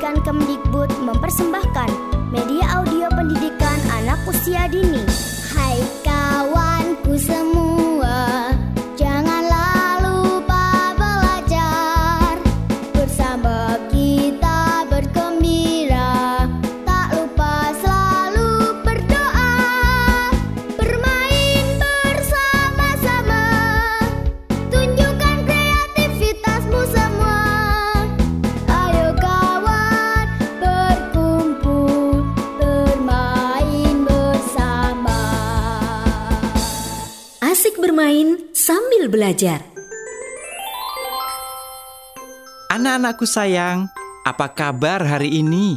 Pendidikan Kemdikbud mempersembahkan media audio pendidikan anak usia dini. Hai kawanku semua, janganlah lupa belajar. Bersama kita bergembira, tak lupa selalu berdoa. Bermain bersama-sama, tunjukkan kreativitasmu semua. Ayo kawan, berkumpul, bermain bersama. Asik bermain sambil belajar. Anak-anakku sayang, apa kabar hari ini?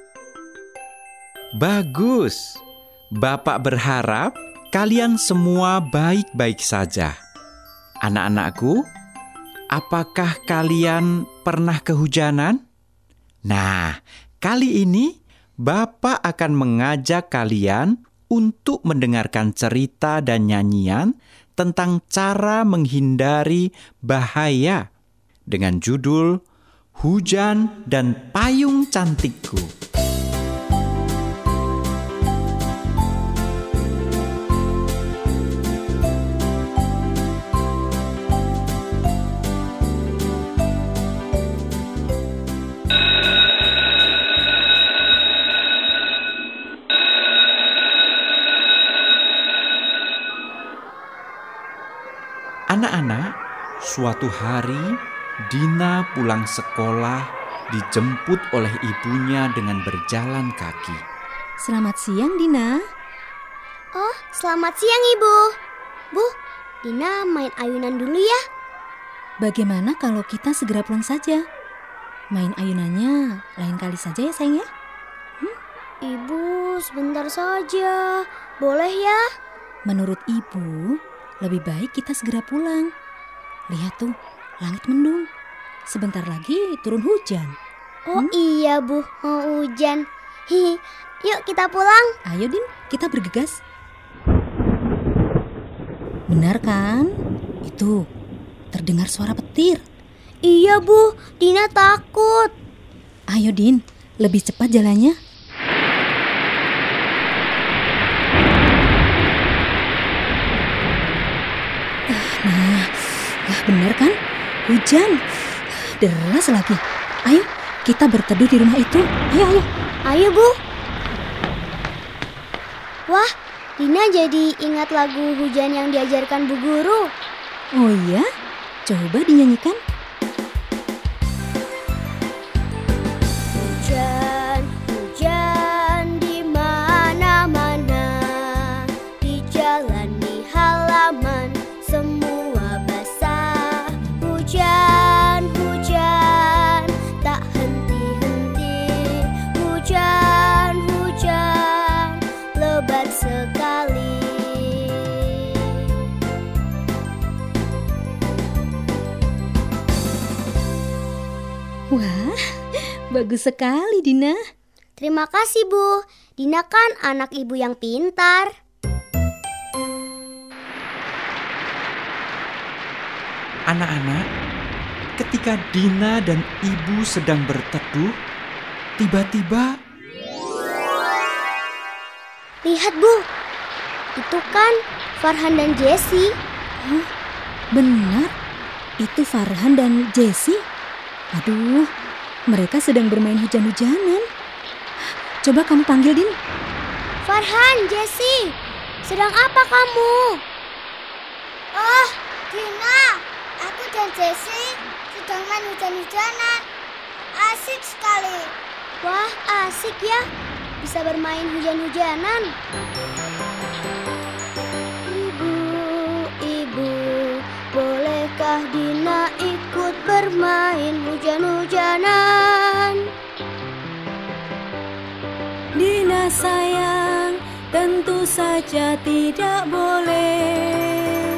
Bagus. Bapak berharap kalian semua baik-baik saja. Anak-anakku, apakah kalian pernah kehujanan? Nah, kali ini Bapak akan mengajak kalian untuk mendengarkan cerita dan nyanyian tentang cara menghindari bahaya dengan judul Hujan dan Payung Cantikku. Anak-anak, suatu hari Dina pulang sekolah dijemput oleh ibunya dengan berjalan kaki. Selamat siang, Dina. Oh, selamat siang Ibu. Bu, Dina main ayunan dulu ya. Bagaimana kalau kita segera pulang saja? Main ayunannya lain kali saja ya, sayang ya? Ibu, sebentar saja. Boleh ya? Menurut ibu, lebih baik kita segera pulang. Lihat tuh, langit mendung. Sebentar lagi turun hujan. Oh iya Bu, mau hujan. Hihi, yuk kita pulang. Ayo Din, kita bergegas. Benar kan? Itu, terdengar suara petir. Iya Bu, Dina takut. Ayo Din, lebih cepat jalannya. Benar kan? Hujan. Deras lagi. Ayo, kita berteduh di rumah itu. Ayo. Ayo Bu. Wah, Dina jadi ingat lagu hujan yang diajarkan Bu Guru. Oh iya? Coba dinyanyikan. Hujan, hujan di mana-mana, di jalan, di halaman, semua basah. Hujan, hujan, tak henti-henti. Hujan, hujan, lebat sekali. Wah, bagus sekali Dina. Terima kasih Bu. Dina kan anak ibu yang pintar. Anak-anak, ketika Dina dan ibu sedang berteduh, tiba-tiba Lihat Bu, itu kan Farhan dan Jessie. Benar, itu Farhan dan Jessie. Aduh, mereka sedang bermain hujan-hujanan. Coba kamu panggil Din. Farhan, Jessie, sedang apa kamu? Oh, Dina, aku dan Jessie sedang main hujan-hujanan. Asik sekali. Wah, asik ya, bisa bermain hujan-hujanan. Ibu, bolehkah Dina ikut bermain hujan-hujanan? Dina sayang, tentu saja tidak boleh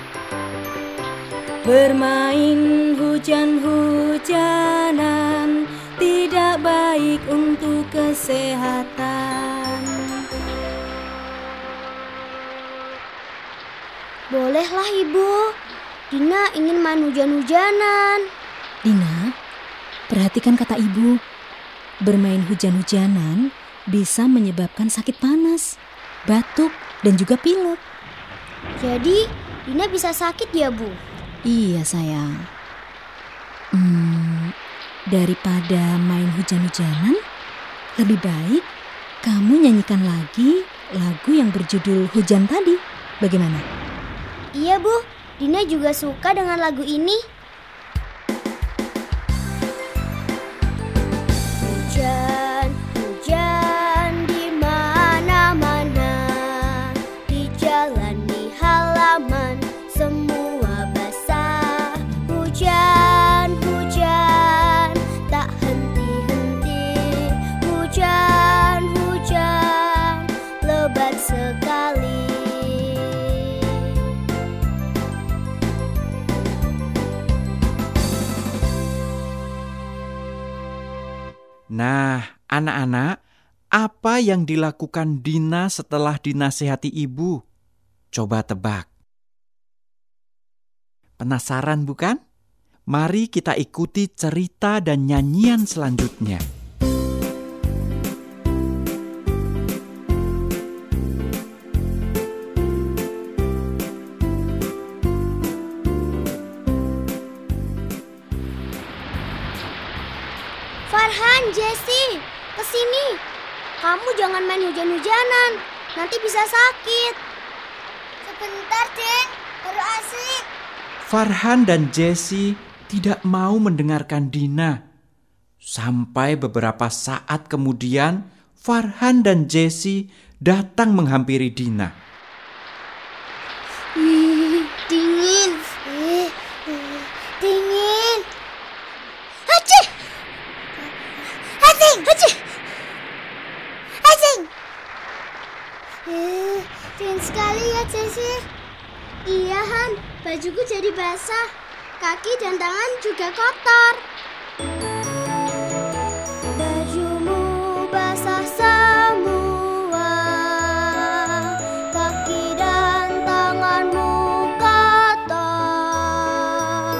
bermain hujan-hujanan, tidak baik untuk kesehatan. Bolehlah Ibu, Dina ingin main hujan-hujanan. Dina, perhatikan kata ibu. bermain hujan-hujanan bisa menyebabkan sakit panas, batuk, dan juga pilek. Jadi, Dina bisa sakit ya, Bu? Iya, sayang. Daripada main hujan-hujanan, lebih baik kamu nyanyikan lagi lagu yang berjudul Hujan tadi. Bagaimana? Iya, Bu. Dina juga suka dengan lagu ini. Hujan, hujan di mana-mana, di jalan, di halaman, semua basah. Hujan, hujan, tak henti-henti. Hujan, hujan, lebat sekali. Nah, anak-anak, apa yang dilakukan Dina setelah dinasihati ibu? Coba tebak. Penasaran bukan? Mari kita ikuti cerita dan nyanyian selanjutnya. Farhan, Jessie, kesini. Kamu jangan main hujan-hujanan, nanti bisa sakit. Sebentar, Dek, baru asik. Farhan dan Jessie tidak mau mendengarkan Dina. Sampai beberapa saat kemudian, Farhan dan Jessie datang menghampiri Dina. Dingin. Dingin. Haci. Hacing, haci. Hacing. Dingin sekali ya, Jessie. Iya, Han. Bajuku jadi basah. Kaki dan tangan juga kotor. Bajumu basah semua. Kaki dan tanganmu kotor.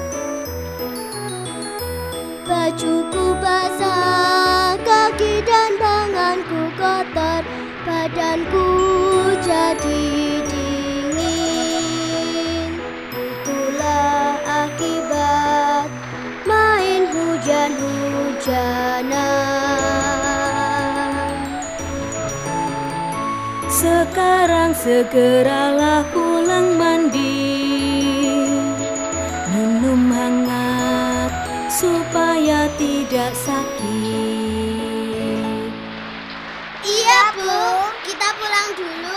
Bajuku basah, kaki dan tanganku kotor. Badanku jadi dingin. Itulah akibat main hujan-hujanan. Sekarang segeralah pulang mandi, minum hangat supaya tidak sakit. Iya, Bu. Kita pulang dulu.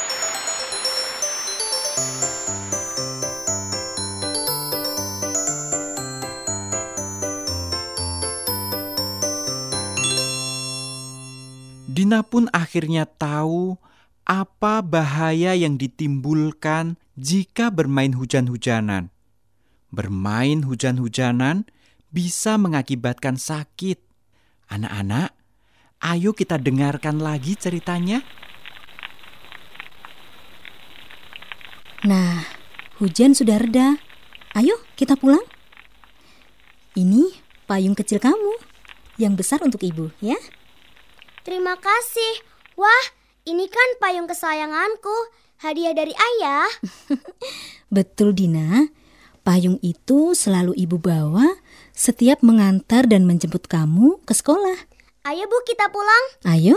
Dina pun akhirnya tahu apa bahaya yang ditimbulkan jika bermain hujan-hujanan. Bermain hujan-hujanan bisa mengakibatkan sakit. Anak-anak, ayo kita dengarkan lagi ceritanya. Nah, hujan sudah reda. Ayo kita pulang. Ini payung kecil kamu, yang besar untuk ibu ya. Terima kasih. Wah, ini kan payung kesayanganku. Hadiah dari ayah. Betul, Dina. Payung itu selalu ibu bawa setiap mengantar dan menjemput kamu ke sekolah. Ayo, Bu, kita pulang. Ayo.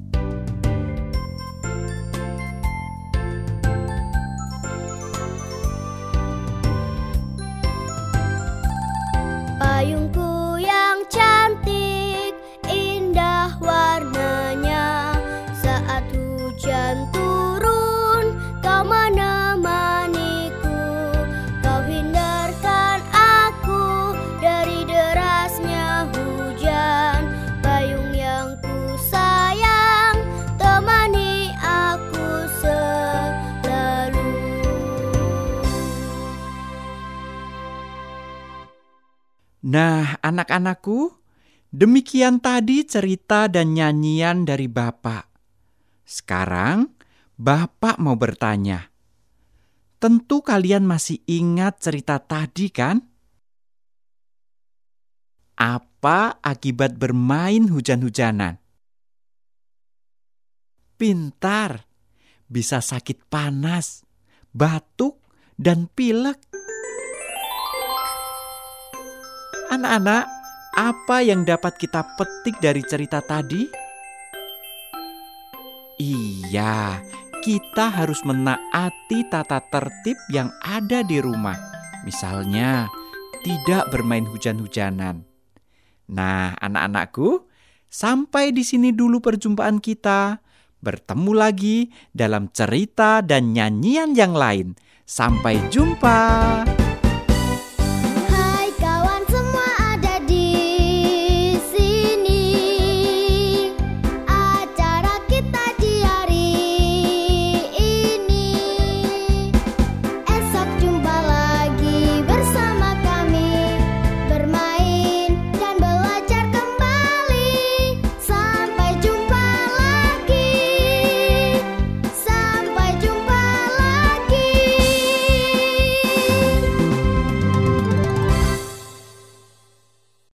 Payungku yang cantik, indah warnanya. Saat hujan turun, kau menemaniku. Kau hindarkan aku dari derasnya hujan. Payung yang ku sayang, temani aku selalu. Nah, anak-anakku, demikian tadi cerita dan nyanyian dari Bapak. Sekarang, Bapak mau bertanya. Tentu kalian masih ingat cerita tadi kan? Apa akibat bermain hujan-hujanan? Pintar, bisa sakit panas, batuk, dan pilek. Anak-anak, apa yang dapat kita petik dari cerita tadi? Iya, kita harus menaati tata tertib yang ada di rumah. Misalnya, tidak bermain hujan-hujanan. Nah, anak-anakku, sampai di sini dulu perjumpaan kita. Bertemu lagi dalam cerita dan nyanyian yang lain. Sampai jumpa.